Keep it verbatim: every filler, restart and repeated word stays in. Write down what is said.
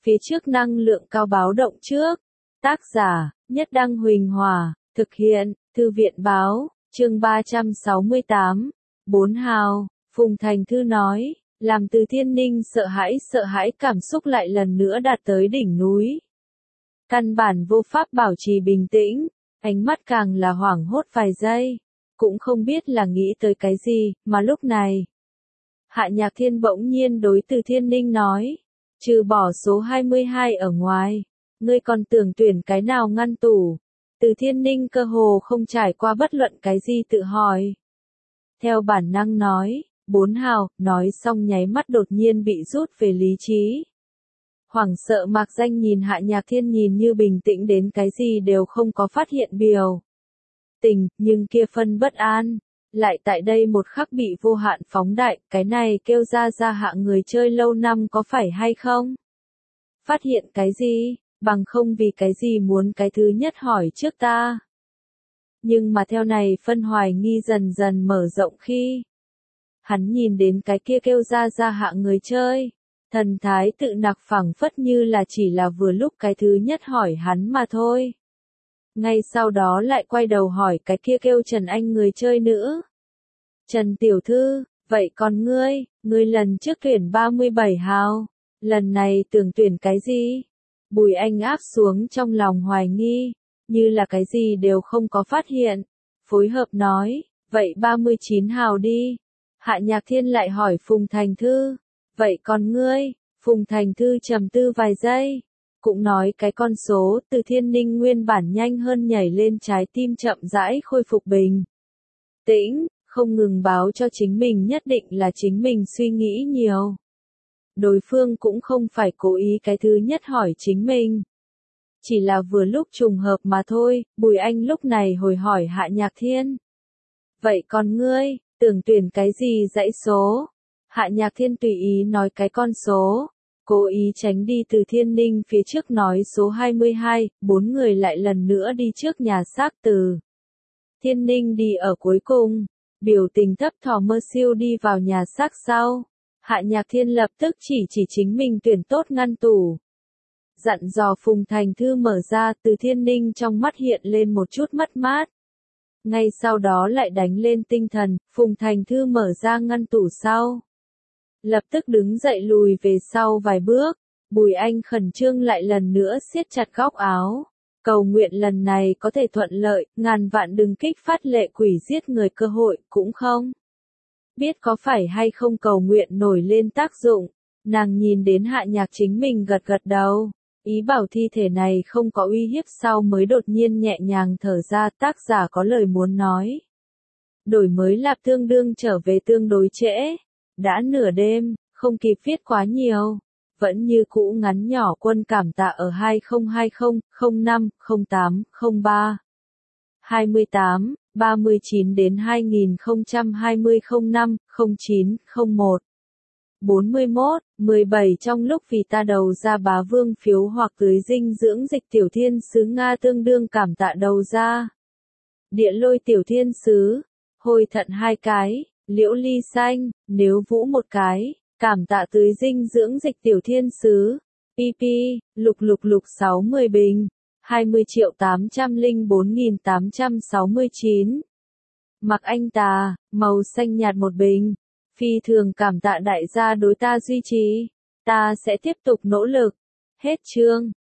phía trước năng lượng cao báo động trước. Tác giả, Nhất Đăng Huỳnh Hòa, thực hiện, Thư viện báo, chương ba trăm sáu mươi tám, bốn hào, Phùng Thành Thư nói, làm Từ Thiên Ninh sợ hãi sợ hãi cảm xúc lại lần nữa đạt tới đỉnh núi. Căn bản vô pháp bảo trì bình tĩnh, ánh mắt càng là hoảng hốt vài giây, cũng không biết là nghĩ tới cái gì, mà lúc này. Hạ Nhạc Thiên bỗng nhiên đối Từ Thiên Ninh nói, trừ bỏ số hai mươi hai ở ngoài, ngươi còn tưởng tuyển cái nào ngăn tủ. Từ Thiên Ninh cơ hồ không trải qua bất luận cái gì tự hỏi. Theo bản năng nói, bốn hào, nói xong nháy mắt đột nhiên bị rút về lý trí. Hoảng sợ Mạc Danh nhìn Hạ Nhạc Thiên nhìn như bình tĩnh đến cái gì đều không có phát hiện biểu tình, nhưng kia phân bất an, lại tại đây một khắc bị vô hạn phóng đại, cái này kêu ra ra hạ người chơi lâu năm có phải hay không? Phát hiện cái gì, bằng không vì cái gì muốn cái thứ nhất hỏi trước ta. Nhưng mà theo này phân hoài nghi dần dần mở rộng khi hắn nhìn đến cái kia kêu ra ra hạ người chơi, thần thái tự nặc phẳng phất như là chỉ là vừa lúc cái thứ nhất hỏi hắn mà thôi. Ngay sau đó lại quay đầu hỏi cái kia kêu Trần Anh người chơi nữa. Trần Tiểu Thư, vậy còn ngươi, ngươi lần trước tuyển ba mươi bảy hào, lần này tưởng tuyển cái gì? Bùi Anh áp xuống trong lòng hoài nghi, như là cái gì đều không có phát hiện, phối hợp nói, vậy ba mươi chín hào đi. Hạ Nhạc Thiên lại hỏi Phùng Thành Thư, vậy còn ngươi? Phùng Thành Thư trầm tư vài giây, cũng nói cái con số. Từ Thiên Ninh nguyên bản nhanh hơn nhảy lên, trái tim chậm rãi khôi phục bình tĩnh, không ngừng báo cho chính mình nhất định là chính mình suy nghĩ nhiều. Đối phương cũng không phải cố ý cái thứ nhất hỏi chính mình, chỉ là vừa lúc trùng hợp mà thôi. Bùi Anh lúc này hồi hỏi Hạ Nhạc Thiên, vậy còn ngươi, tưởng tuyển cái gì dãy số? Hạ Nhạc Thiên tùy ý nói cái con số, cố ý tránh đi Từ Thiên Ninh phía trước nói số hai mươi hai, bốn người lại lần nữa đi trước nhà xác. Từ Thiên Ninh đi ở cuối cùng, biểu tình thấp thỏm mơ siêu đi vào nhà xác sau. Hạ Nhạc Thiên lập tức chỉ chỉ chính mình tuyển tốt ngăn tủ, dặn dò Phùng Thành Thư mở ra. Từ Thiên Ninh trong mắt hiện lên một chút mất mát, ngay sau đó lại đánh lên tinh thần. Phùng Thành Thư mở ra ngăn tủ sau, lập tức đứng dậy lùi về sau vài bước. Bùi Anh khẩn trương lại lần nữa siết chặt góc áo, cầu nguyện lần này có thể thuận lợi, ngàn vạn đừng kích phát lệ quỷ giết người cơ hội, cũng không biết có phải hay không cầu nguyện nổi lên tác dụng. Nàng nhìn đến Hạ Nhạc chính mình gật gật đầu, ý bảo thi thể này không có uy hiếp sau mới đột nhiên nhẹ nhàng thở ra. Tác giả có lời muốn nói. Đổi mới lạp tương đương trở về tương đối trễ. Đã nửa đêm, không kịp viết quá nhiều. Vẫn như cũ ngắn nhỏ. Quân cảm tạ ở hai không hai không, không năm, không tám, không ba, hai mươi tám, ba mươi chín đến hai nghìn không trăm hai mươi không năm, không chín, không một, bốn mươi mốt, mười bảy trong lúc vì ta đầu ra bá vương phiếu hoặc tưới dinh dưỡng dịch tiểu thiên sứ Nga tương đương cảm tạ đầu ra. Địa lôi tiểu thiên sứ, hồi thận hai cái, liễu ly xanh, nếu vũ một cái, cảm tạ tưới dinh dưỡng dịch tiểu thiên sứ, pp, lục lục lục sáu mươi bình, hai mươi triệu tám trăm lẻ bốn nghìn tám trăm sáu mươi chín. Mặc Anh Tà, màu xanh nhạt một bình, phi thường cảm tạ đại gia đối ta duy trì, ta sẽ tiếp tục nỗ lực. Hết chương.